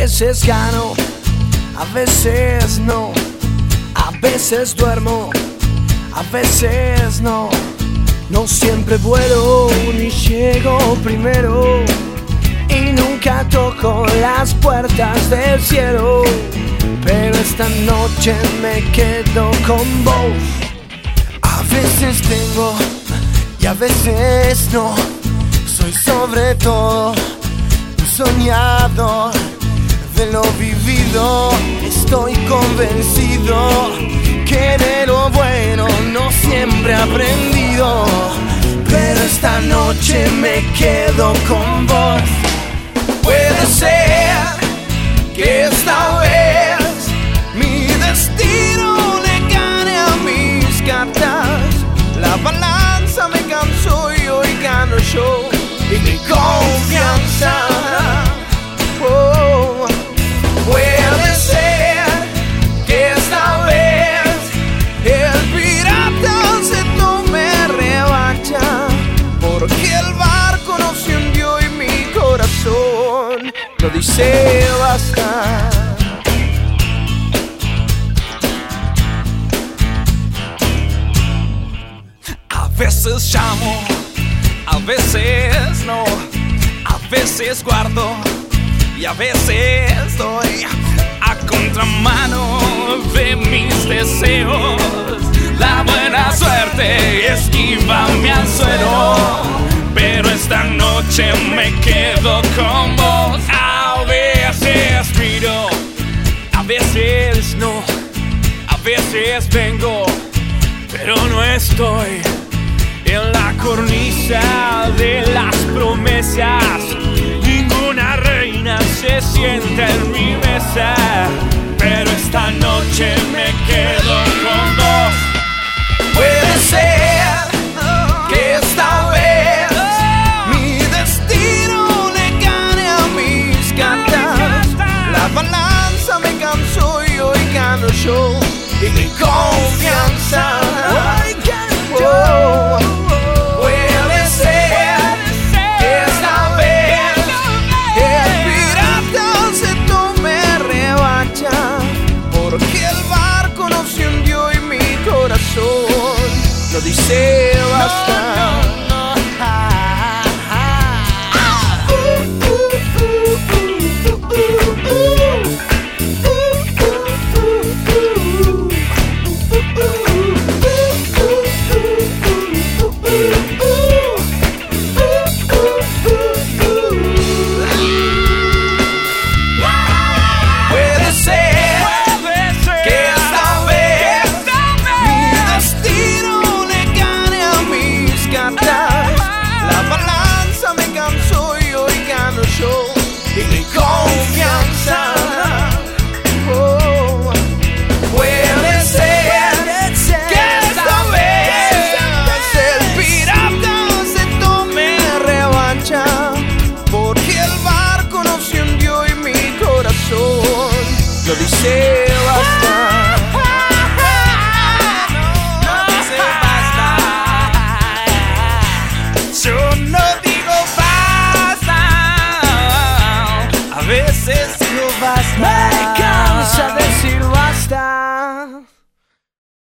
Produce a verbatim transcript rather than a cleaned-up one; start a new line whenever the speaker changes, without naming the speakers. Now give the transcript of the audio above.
veces gano, a veces no. A veces duermo, a veces no. No siempre vuelo ni llego primero, y nunca toco las puertas del cielo. Pero esta noche me quedo con vos. A veces tengo y a veces no. Soy sobre todo un soñador de lo vivido. Estoy convencido que de lo bueno no siempre he aprendido. Pero esta noche me quedo con vos. Puede ser que esta vez mi destino le gane a mis cartas. La balanza me cansó y hoy gano yo, y mi confianza. Oh, puede ser que esta vez el pirata se tome revancha, porque el barco no se hundió y mi corazón lo dice basta.
A veces llamo, a veces no. A veces guardo y a veces doy a contramano de mis deseos. La buena suerte esquiva mi anzuelo, pero esta noche me quedo con vos. A veces miro, a veces no. A veces vengo, pero no estoy en la cornisa de las promesas. Ninguna reina se sienta en mi mesa, pero esta noche me quedo con vos.
Puede ser que esta vez mi destino le gane a mis cartas. La balanza me cansó y hoy gano yo, y mi confianza. Oh, puede ser que esta vez el pirata se tome revancha, porque el barco no se hundió y mi corazón lo dice basta.